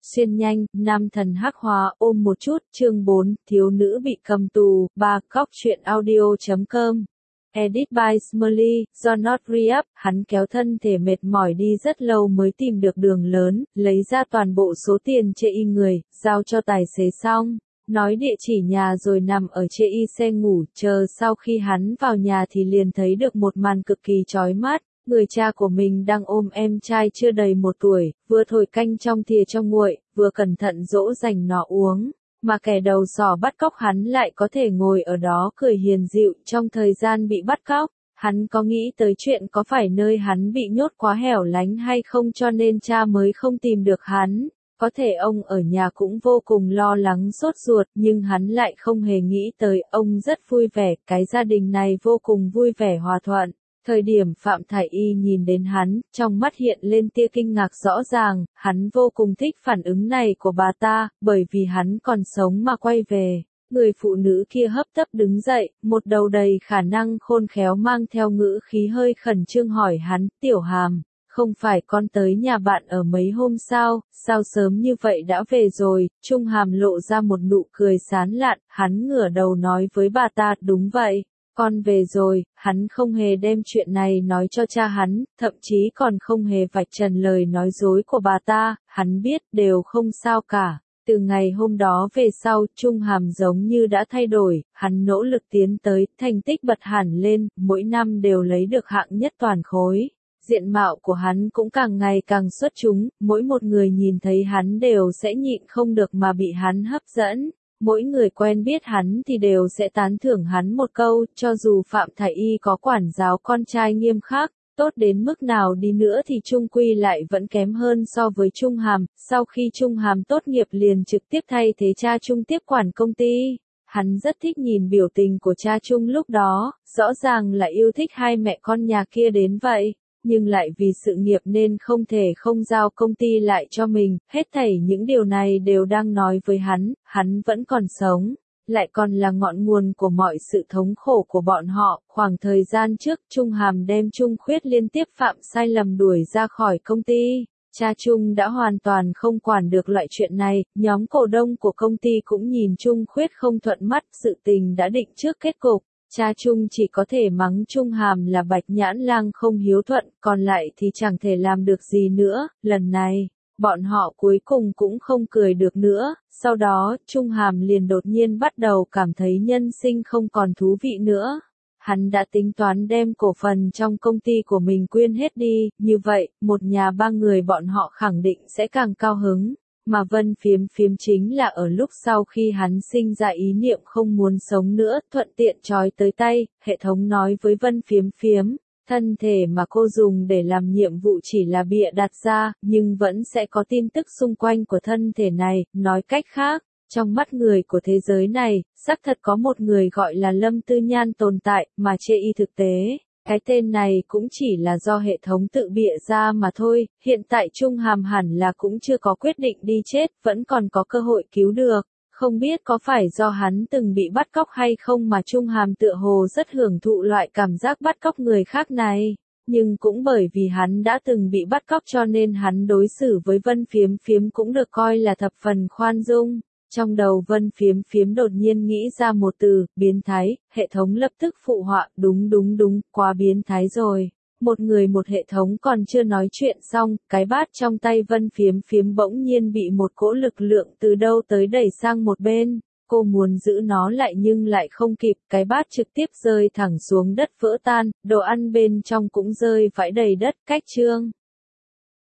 Xuyên nhanh, nam thần hắc hóa ôm một chút, chương 4, thiếu nữ bị cầm tù, 3, góc truyện audio.com. Edit by Smiley, do Not Re-up, hắn kéo thân thể mệt mỏi đi rất lâu mới tìm được đường lớn, lấy ra toàn bộ số tiền chê y người, giao cho tài xế xong. Nói địa chỉ nhà rồi nằm ở chê y xe ngủ, chờ sau khi hắn vào nhà thì liền thấy được một màn cực kỳ chói mắt. Người cha của mình đang ôm em trai chưa đầy 1 tuổi, vừa thổi canh trong thìa cho nguội, vừa cẩn thận dỗ dành nó uống. Mà kẻ đầu sỏ bắt cóc hắn lại có thể ngồi ở đó cười hiền dịu trong thời gian bị bắt cóc. Hắn có nghĩ tới chuyện có phải nơi hắn bị nhốt quá hẻo lánh hay không cho nên cha mới không tìm được hắn. Có thể ông ở nhà cũng vô cùng lo lắng sốt ruột nhưng hắn lại không hề nghĩ tới, ông rất vui vẻ, cái gia đình này vô cùng vui vẻ hòa thuận. Thời điểm Phạm Thải Y nhìn đến hắn, trong mắt hiện lên tia kinh ngạc rõ ràng, hắn vô cùng thích phản ứng này của bà ta, bởi vì hắn còn sống mà quay về. Người phụ nữ kia hấp tấp đứng dậy, một đầu đầy khả năng khôn khéo mang theo ngữ khí hơi khẩn trương hỏi hắn, Tiểu Hàm, không phải con tới nhà bạn ở mấy hôm sao sớm như vậy đã về rồi, Trung Hàm lộ ra một nụ cười sán lạn, hắn ngửa đầu nói với bà ta, đúng vậy. Con về rồi, hắn không hề đem chuyện này nói cho cha hắn, thậm chí còn không hề vạch trần lời nói dối của bà ta, hắn biết đều không sao cả. Từ ngày hôm đó về sau, Trung Hàm giống như đã thay đổi, hắn nỗ lực tiến tới, thành tích bật hẳn lên, mỗi năm đều lấy được hạng nhất toàn khối. Diện mạo của hắn cũng càng ngày càng xuất chúng, mỗi một người nhìn thấy hắn đều sẽ nhịn không được mà bị hắn hấp dẫn. Mỗi người quen biết hắn thì đều sẽ tán thưởng hắn một câu, cho dù Phạm Thải Y có quản giáo con trai nghiêm khắc, tốt đến mức nào đi nữa thì chung quy lại vẫn kém hơn so với Trung Hàm. Sau khi Trung Hàm tốt nghiệp liền trực tiếp thay thế cha Trung tiếp quản công ty. Hắn rất thích nhìn biểu tình của cha Trung lúc đó, rõ ràng là yêu thích hai mẹ con nhà kia đến vậy. Nhưng lại vì sự nghiệp nên không thể không giao công ty lại cho mình, hết thảy những điều này đều đang nói với hắn vẫn còn sống, lại còn là ngọn nguồn của mọi sự thống khổ của bọn họ. Khoảng thời gian trước, Trung Hàm đem Trung Khuyết liên tiếp phạm sai lầm đuổi ra khỏi công ty. Cha Trung đã hoàn toàn không quản được loại chuyện này, nhóm cổ đông của công ty cũng nhìn Trung Khuyết không thuận mắt, sự tình đã định trước kết cục. Cha Trung chỉ có thể mắng Trung Hàm là bạch nhãn lang không hiếu thuận, còn lại thì chẳng thể làm được gì nữa. Lần này, bọn họ cuối cùng cũng không cười được nữa, sau đó, Trung Hàm liền đột nhiên bắt đầu cảm thấy nhân sinh không còn thú vị nữa. Hắn đã tính toán đem cổ phần trong công ty của mình quyên hết đi, như vậy, một nhà 3 người bọn họ khẳng định sẽ càng cao hứng. Mà Vân Phiếm Phiếm chính là ở lúc sau khi hắn sinh ra ý niệm không muốn sống nữa, thuận tiện trói tới tay, hệ thống nói với Vân Phiếm Phiếm, thân thể mà cô dùng để làm nhiệm vụ chỉ là bịa đặt ra, nhưng vẫn sẽ có tin tức xung quanh của thân thể này, nói cách khác, trong mắt người của thế giới này, xác thật có một người gọi là Lâm Tư Nhan tồn tại, mà chê y thực tế. Cái tên này cũng chỉ là do hệ thống tự bịa ra mà thôi, hiện tại Trung Hàm hẳn là cũng chưa có quyết định đi chết, vẫn còn có cơ hội cứu được. Không biết có phải do hắn từng bị bắt cóc hay không mà Trung Hàm tựa hồ rất hưởng thụ loại cảm giác bắt cóc người khác này. Nhưng cũng bởi vì hắn đã từng bị bắt cóc cho nên hắn đối xử với Vân Phiếm Phiếm cũng được coi là thập phần khoan dung. Trong đầu Vân Phiếm Phiếm đột nhiên nghĩ ra một từ, biến thái, hệ thống lập tức phụ họa, đúng, quá biến thái rồi. Một người một hệ thống còn chưa nói chuyện xong, cái bát trong tay Vân Phiếm Phiếm bỗng nhiên bị một cỗ lực lượng từ đâu tới đẩy sang một bên. Cô muốn giữ nó lại nhưng lại không kịp, cái bát trực tiếp rơi thẳng xuống đất vỡ tan, đồ ăn bên trong cũng rơi vãi đầy đất. Cách chương